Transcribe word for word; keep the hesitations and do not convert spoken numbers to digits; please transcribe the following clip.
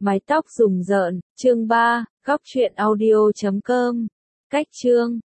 Mái tóc rùng rợn, chương ba, góc truyện audio chấm com. Cách chương